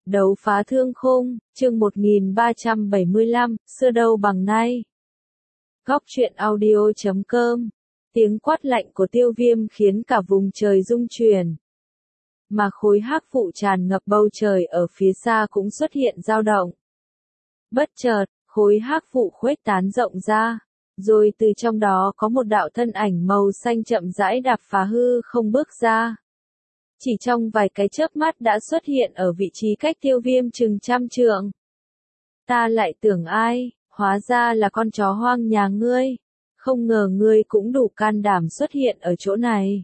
Đấu phá thương khung, chương 1375, xưa đâu bằng nay. Góc truyện audio.com. Tiếng quát lạnh của Tiêu Viêm khiến cả vùng trời rung chuyển. Mà khối hắc vụ tràn ngập bầu trời ở phía xa cũng xuất hiện dao động. Bất chợt, khối hắc vụ khuếch tán rộng ra, rồi từ trong đó có một đạo thân ảnh màu xanh chậm rãi đạp phá hư không bước ra. Chỉ trong vài cái chớp mắt đã xuất hiện ở vị trí cách Tiêu Viêm chừng 100 trượng. Ta lại tưởng ai, hóa ra là con chó hoang nhà ngươi. Không ngờ ngươi cũng đủ can đảm xuất hiện ở chỗ này.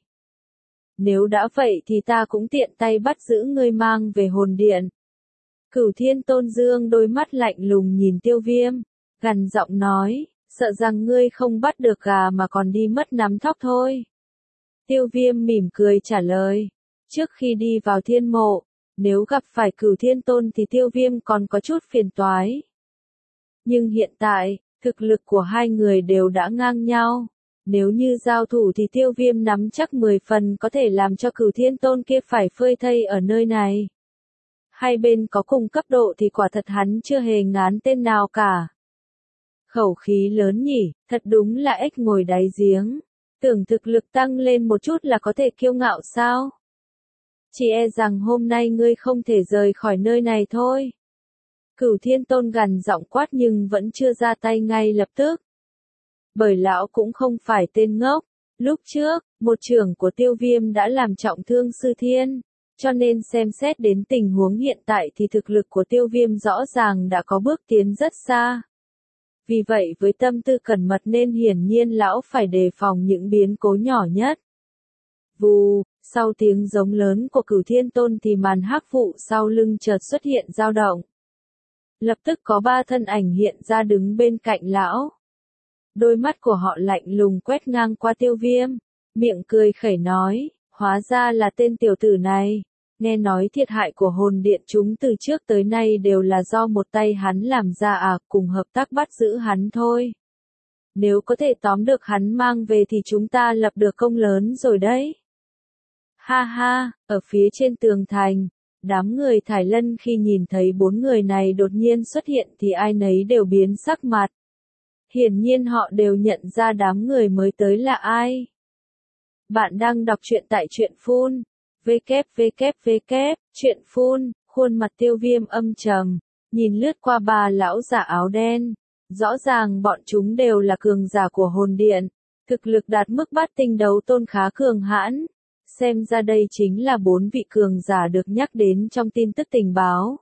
Nếu đã vậy thì ta cũng tiện tay bắt giữ ngươi mang về hồn điện. Cửu Thiên Tôn Dương đôi mắt lạnh lùng nhìn Tiêu Viêm, gằn giọng nói, sợ rằng ngươi không bắt được gà mà còn đi mất nắm thóc thôi. Tiêu Viêm mỉm cười trả lời. Trước khi đi vào thiên mộ, nếu gặp phải Cửu Thiên Tôn thì Tiêu Viêm còn có chút phiền toái. Nhưng hiện tại, thực lực của hai người đều đã ngang nhau. Nếu như giao thủ thì Tiêu Viêm nắm chắc 10 phần có thể làm cho Cửu Thiên Tôn kia phải phơi thây ở nơi này. Hai bên có cùng cấp độ thì quả thật hắn chưa hề ngán tên nào cả. Khẩu khí lớn nhỉ, thật đúng là ếch ngồi đáy giếng. Tưởng thực lực tăng lên một chút là có thể kiêu ngạo sao? Chỉ e rằng hôm nay ngươi không thể rời khỏi nơi này thôi. Cửu Thiên Tôn gằn giọng quát nhưng vẫn chưa ra tay ngay lập tức. Bởi lão cũng không phải tên ngốc. Lúc trước, một trưởng của Tiêu Viêm đã làm trọng thương Sư Thiên. Cho nên xem xét đến tình huống hiện tại thì thực lực của Tiêu Viêm rõ ràng đã có bước tiến rất xa. Vì vậy với tâm tư cẩn mật nên hiển nhiên lão phải đề phòng những biến cố nhỏ nhất. Vù, sau tiếng giống lớn của Cửu Thiên Tôn thì màn hắc vụ sau lưng chợt xuất hiện dao động. Lập tức có 3 thân ảnh hiện ra đứng bên cạnh lão. Đôi mắt của họ lạnh lùng quét ngang qua Tiêu Viêm, miệng cười khẩy nói, hóa ra là tên tiểu tử này. Nghe nói thiệt hại của hồn điện chúng từ trước tới nay đều là do một tay hắn làm ra cùng hợp tác bắt giữ hắn thôi. Nếu có thể tóm được hắn mang về thì chúng ta lập được công lớn rồi đấy. Ha ha, ở phía trên tường thành, đám người Thải Lân khi nhìn thấy 4 người này đột nhiên xuất hiện thì ai nấy đều biến sắc mặt. Hiển nhiên họ đều nhận ra đám người mới tới là ai. Bạn đang đọc truyện tại truyện Phun. Truyện Phun, khuôn mặt Tiêu Viêm âm trầm, nhìn lướt qua 3 lão giả áo đen. Rõ ràng bọn chúng đều là cường giả của hồn điện, thực lực đạt mức bát tinh đấu tôn khá cường hãn. Xem ra đây chính là 4 vị cường giả được nhắc đến trong tin tức tình báo.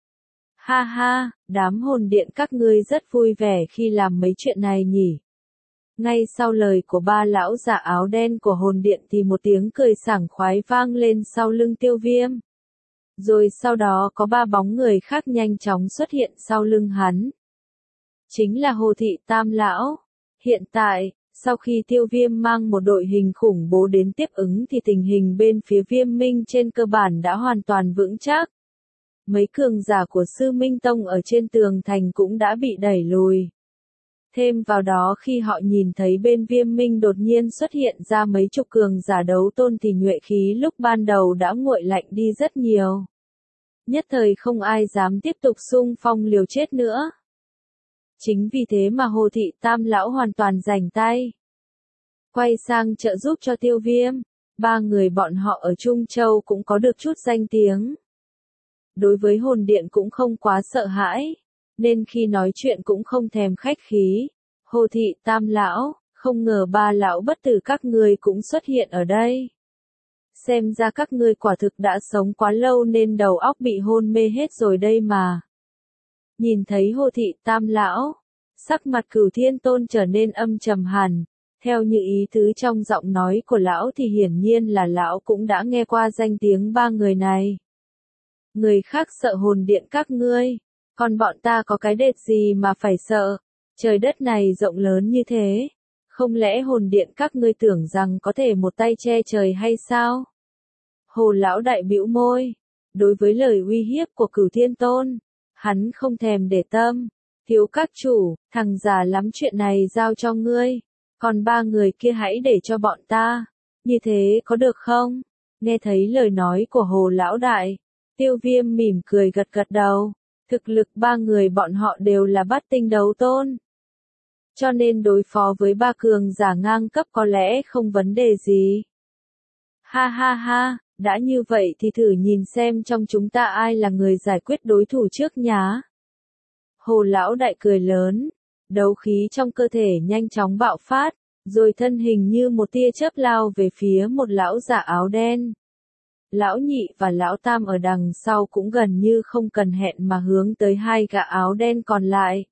Ha ha, đám hồn điện các ngươi rất vui vẻ khi làm mấy chuyện này nhỉ. Ngay sau lời của 3 lão giả áo đen của hồn điện thì một tiếng cười sảng khoái vang lên sau lưng Tiêu Viêm. Rồi sau đó có 3 bóng người khác nhanh chóng xuất hiện sau lưng hắn. Chính là Hồ Thị Tam Lão. Hiện tại, sau khi Tiêu Viêm mang một đội hình khủng bố đến tiếp ứng thì tình hình bên phía Viêm Minh trên cơ bản đã hoàn toàn vững chắc. Mấy cường giả của Sư Minh Tông ở trên tường thành cũng đã bị đẩy lùi. Thêm vào đó khi họ nhìn thấy bên Viêm Minh đột nhiên xuất hiện ra mấy chục cường giả đấu tôn thì nhuệ khí lúc ban đầu đã nguội lạnh đi rất nhiều. Nhất thời không ai dám tiếp tục xung phong liều chết nữa. Chính vì thế mà Hồ Thị Tam Lão hoàn toàn rảnh tay. Quay sang trợ giúp cho Tiêu Viêm, 3 người bọn họ ở Trung Châu cũng có được chút danh tiếng. Đối với hồn điện cũng không quá sợ hãi, nên khi nói chuyện cũng không thèm khách khí. Hồ Thị Tam Lão, không ngờ 3 lão bất tử các ngươi cũng xuất hiện ở đây. Xem ra các ngươi quả thực đã sống quá lâu nên đầu óc bị hôn mê hết rồi đây mà. Nhìn thấy Hồ Thị Tam Lão, sắc mặt Cửu Thiên Tôn trở nên âm trầm hẳn. Theo như ý tứ trong giọng nói của lão thì hiển nhiên là lão cũng đã nghe qua danh tiếng 3 người này. Người khác sợ hồn điện các ngươi, còn bọn ta có cái đệt gì mà phải sợ, trời đất này rộng lớn như thế, không lẽ hồn điện các ngươi tưởng rằng có thể một tay che trời hay sao? Hồ lão đại bĩu môi, đối với lời uy hiếp của Cửu Thiên Tôn, hắn không thèm để tâm, thiếu các chủ, thằng già lắm chuyện này giao cho ngươi, còn 3 người kia hãy để cho bọn ta, như thế có được không? Nghe thấy lời nói của Hồ lão đại, Tiêu Viêm mỉm cười gật gật đầu. Thực lực ba người bọn họ đều là bát tinh đấu tôn. Cho nên đối phó với ba cường giả ngang cấp có lẽ không vấn đề gì. Ha ha ha, đã như vậy thì thử nhìn xem trong chúng ta ai là người giải quyết đối thủ trước nhá. Hồ lão đại cười lớn, đấu khí trong cơ thể nhanh chóng bạo phát, rồi thân hình như một tia chớp lao về phía một lão giả áo đen. Lão nhị và lão tam ở đằng sau cũng gần như không cần hẹn mà hướng tới hai gã áo đen còn lại.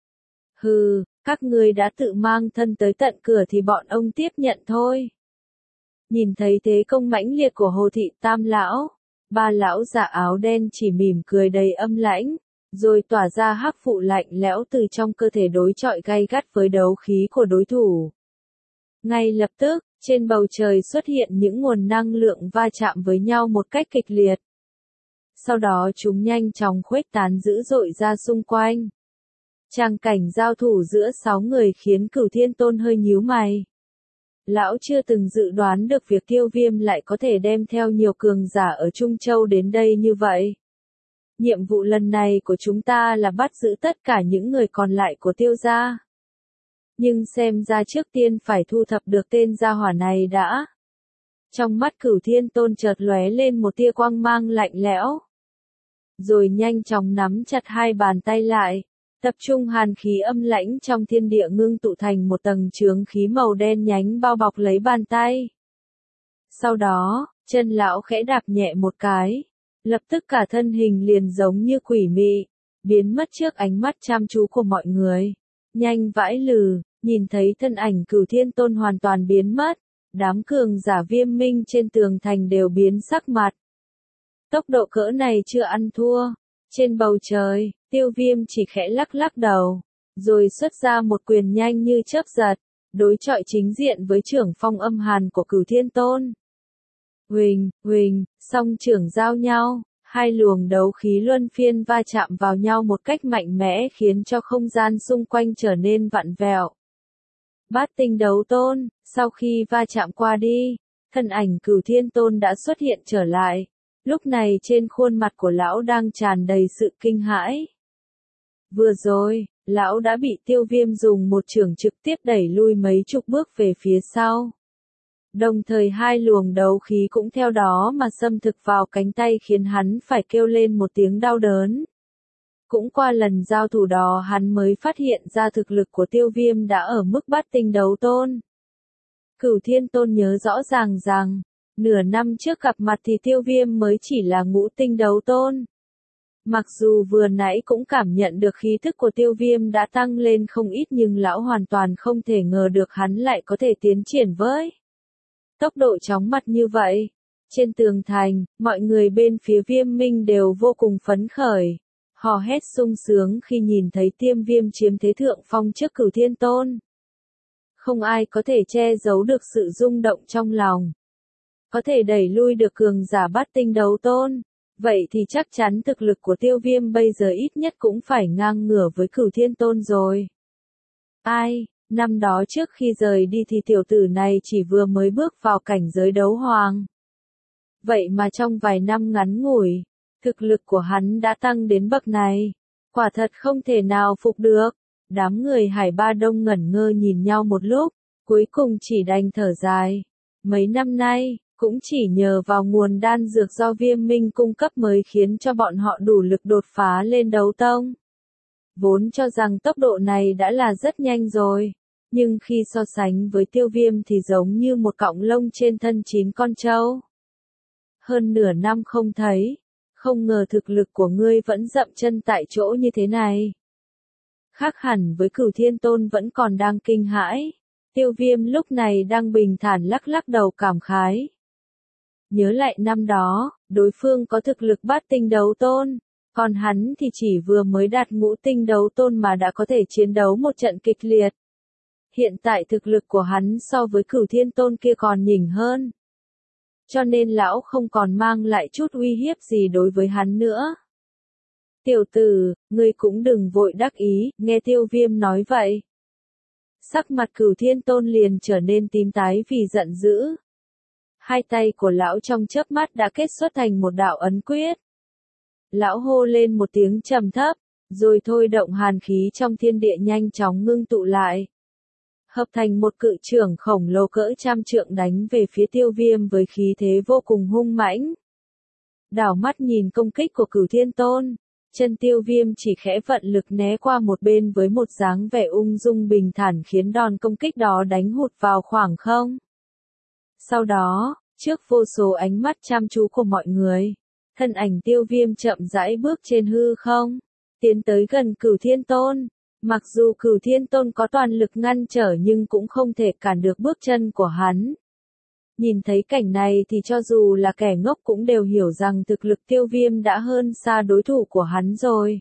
Hừ, các ngươi đã tự mang thân tới tận cửa thì bọn ông tiếp nhận thôi. Nhìn thấy thế công mãnh liệt của Hồ thị tam lão, ba lão giả áo đen chỉ mỉm cười đầy âm lãnh, rồi tỏa ra hắc vụ lạnh lẽo từ trong cơ thể đối chọi gay gắt với đấu khí của đối thủ. Ngay lập tức, trên bầu trời xuất hiện những nguồn năng lượng va chạm với nhau một cách kịch liệt. Sau đó chúng nhanh chóng khuếch tán dữ dội ra xung quanh. Tràng cảnh giao thủ giữa 6 người khiến Cửu Thiên Tôn hơi nhíu mày. Lão chưa từng dự đoán được việc Tiêu Viêm lại có thể đem theo nhiều cường giả ở Trung Châu đến đây như vậy. Nhiệm vụ lần này của chúng ta là bắt giữ tất cả những người còn lại của Tiêu gia. Nhưng xem ra trước tiên phải thu thập được tên gia hỏa này đã. Trong mắt Cửu Thiên Tôn chợt lóe lên một tia quang mang lạnh lẽo. Rồi nhanh chóng nắm chặt hai bàn tay lại, tập trung hàn khí âm lãnh trong thiên địa ngưng tụ thành một tầng chướng khí màu đen nhánh bao bọc lấy bàn tay. Sau đó, chân lão khẽ đạp nhẹ một cái, lập tức cả thân hình liền giống như quỷ mị, biến mất trước ánh mắt chăm chú của mọi người. Nhanh vãi lừ, nhìn thấy thân ảnh Cửu Thiên Tôn hoàn toàn biến mất, đám cường giả Viêm Minh trên tường thành đều biến sắc mặt. Tốc độ cỡ này chưa ăn thua. Trên bầu trời, Tiêu Viêm chỉ khẽ lắc lắc đầu, rồi xuất ra một quyền nhanh như chớp giật, đối chọi chính diện với trưởng phong âm hàn của Cửu Thiên Tôn. Huỳnh, huỳnh, song trưởng giao nhau, hai luồng đấu khí luân phiên va chạm vào nhau một cách mạnh mẽ khiến cho không gian xung quanh trở nên vặn vẹo. Bát tinh đấu tôn, sau khi va chạm qua đi, thân ảnh Cửu Thiên Tôn đã xuất hiện trở lại. Lúc này trên khuôn mặt của lão đang tràn đầy sự kinh hãi. Vừa rồi, lão đã bị Tiêu Viêm dùng một chưởng trực tiếp đẩy lui mấy chục bước về phía sau. Đồng thời hai luồng đấu khí cũng theo đó mà xâm thực vào cánh tay khiến hắn phải kêu lên một tiếng đau đớn. Cũng qua lần giao thủ đó hắn mới phát hiện ra thực lực của Tiêu Viêm đã ở mức bát tinh đấu tôn. Cửu Thiên Tôn nhớ rõ ràng rằng, nửa năm trước gặp mặt thì Tiêu Viêm mới chỉ là ngũ tinh đấu tôn. Mặc dù vừa nãy cũng cảm nhận được khí thức của Tiêu Viêm đã tăng lên không ít nhưng lão hoàn toàn không thể ngờ được hắn lại có thể tiến triển với tốc độ chóng mặt như vậy. Trên tường thành, mọi người bên phía Viêm Minh đều vô cùng phấn khởi, hò hét sung sướng khi nhìn thấy Tiêu Viêm chiếm thế thượng phong trước Cửu Thiên Tôn. Không ai có thể che giấu được sự rung động trong lòng. Có thể đẩy lui được cường giả bát tinh đấu tôn, vậy thì chắc chắn thực lực của Tiêu Viêm bây giờ ít nhất cũng phải ngang ngửa với Cửu Thiên Tôn rồi. Ai, năm đó trước khi rời đi thì tiểu tử này chỉ vừa mới bước vào cảnh giới đấu hoàng. Vậy mà trong vài năm ngắn ngủi, thực lực của hắn đã tăng đến bậc này. Quả thật không thể nào phục được. Đám người Hải Ba Đông ngẩn ngơ nhìn nhau một lúc, cuối cùng chỉ đành thở dài. Mấy năm nay, cũng chỉ nhờ vào nguồn đan dược do Viêm Minh cung cấp mới khiến cho bọn họ đủ lực đột phá lên đấu tông. Vốn cho rằng tốc độ này đã là rất nhanh rồi, nhưng khi so sánh với Tiêu Viêm thì giống như một cọng lông trên thân 9 con trâu. Hơn nửa năm không thấy, không ngờ thực lực của ngươi vẫn dậm chân tại chỗ như thế này. Khác hẳn với Cửu Thiên Tôn vẫn còn đang kinh hãi, Tiêu Viêm lúc này đang bình thản lắc lắc đầu cảm khái. Nhớ lại năm đó, đối phương có thực lực bát tinh đấu tôn, còn hắn thì chỉ vừa mới đạt ngũ tinh đấu tôn mà đã có thể chiến đấu một trận kịch liệt. Hiện tại thực lực của hắn so với Cửu Thiên Tôn kia còn nhỉnh hơn. Cho nên lão không còn mang lại chút uy hiếp gì đối với hắn nữa. Tiểu tử, ngươi cũng đừng vội đắc ý, nghe Tiêu Viêm nói vậy. Sắc mặt Cửu Thiên Tôn liền trở nên tím tái vì giận dữ. Hai tay của lão trong chớp mắt đã kết xuất thành một đạo ấn quyết. Lão hô lên một tiếng trầm thấp, rồi thôi động hàn khí trong thiên địa nhanh chóng ngưng tụ lại. Hợp thành một cự chưởng khổng lồ cỡ trăm trượng đánh về phía Tiêu Viêm với khí thế vô cùng hung mãnh. Đảo mắt nhìn công kích của Cửu Thiên Tôn, chân Tiêu Viêm chỉ khẽ vận lực né qua một bên với một dáng vẻ ung dung bình thản khiến đòn công kích đó đánh hụt vào khoảng không. Sau đó, trước vô số ánh mắt chăm chú của mọi người, thân ảnh Tiêu Viêm chậm rãi bước trên hư không, tiến tới gần Cửu Thiên Tôn. Mặc dù Cửu Thiên Tôn có toàn lực ngăn trở nhưng cũng không thể cản được bước chân của hắn. Nhìn thấy cảnh này thì cho dù là kẻ ngốc cũng đều hiểu rằng thực lực Tiêu Viêm đã hơn xa đối thủ của hắn rồi.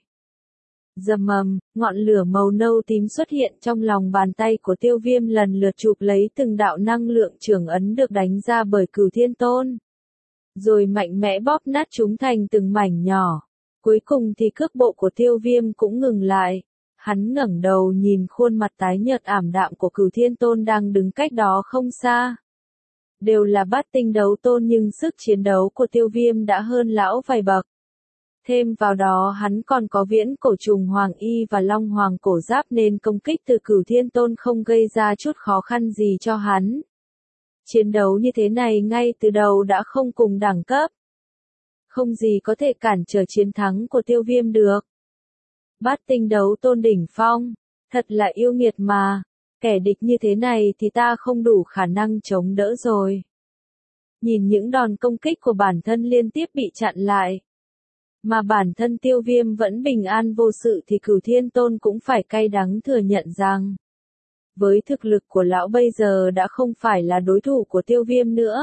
Rầm ầm, ngọn lửa màu nâu tím xuất hiện trong lòng bàn tay của Tiêu Viêm lần lượt chụp lấy từng đạo năng lượng trường ấn được đánh ra bởi Cửu Thiên Tôn. Rồi mạnh mẽ bóp nát chúng thành từng mảnh nhỏ. Cuối cùng thì cước bộ của Tiêu Viêm cũng ngừng lại. Hắn ngẩng đầu nhìn khuôn mặt tái nhợt ảm đạm của Cửu Thiên Tôn đang đứng cách đó không xa. Đều là bát tinh đấu tôn nhưng sức chiến đấu của Tiêu Viêm đã hơn lão vài bậc. Thêm vào đó hắn còn có viễn cổ trùng hoàng y và long hoàng cổ giáp nên công kích từ Cửu Thiên Tôn không gây ra chút khó khăn gì cho hắn. Chiến đấu như thế này ngay từ đầu đã không cùng đẳng cấp. Không gì có thể cản trở chiến thắng của Tiêu Viêm được. Bát tinh đấu tôn đỉnh phong, thật là yêu nghiệt mà, kẻ địch như thế này thì ta không đủ khả năng chống đỡ rồi. Nhìn những đòn công kích của bản thân liên tiếp bị chặn lại, mà bản thân Tiêu Viêm vẫn bình an vô sự thì Cửu Thiên Tôn cũng phải cay đắng thừa nhận rằng, với thực lực của lão bây giờ đã không phải là đối thủ của Tiêu Viêm nữa.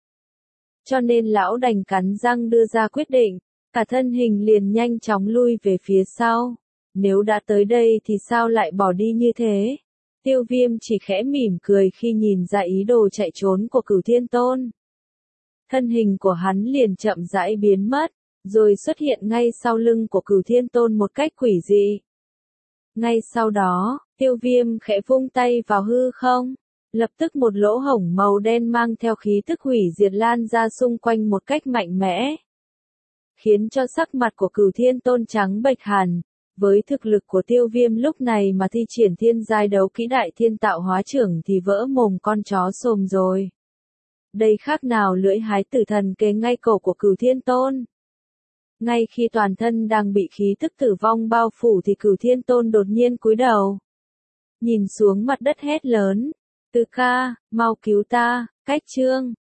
Cho nên lão đành cắn răng đưa ra quyết định, cả thân hình liền nhanh chóng lui về phía sau. Nếu đã tới đây thì sao lại bỏ đi như thế? Tiêu Viêm chỉ khẽ mỉm cười khi nhìn ra ý đồ chạy trốn của Cửu Thiên Tôn. Thân hình của hắn liền chậm rãi biến mất, rồi xuất hiện ngay sau lưng của Cửu Thiên Tôn một cách quỷ dị. Ngay sau đó, Tiêu Viêm khẽ vung tay vào hư không, lập tức một lỗ hổng màu đen mang theo khí tức hủy diệt lan ra xung quanh một cách mạnh mẽ, khiến cho sắc mặt của Cửu Thiên Tôn trắng bệch hẳn. Với thực lực của Tiêu Viêm lúc này mà thi triển thiên giai đấu kỹ đại thiên tạo hóa trưởng thì vỡ mồm con chó xồm rồi. Đây khác nào lưỡi hái tử thần kề ngay cổ của Cửu Thiên Tôn. Ngay khi toàn thân đang bị khí tức tử vong bao phủ thì Cửu Thiên Tôn đột nhiên cúi đầu, nhìn xuống mặt đất hét lớn, Từ ca, mau cứu ta, Cách Trương.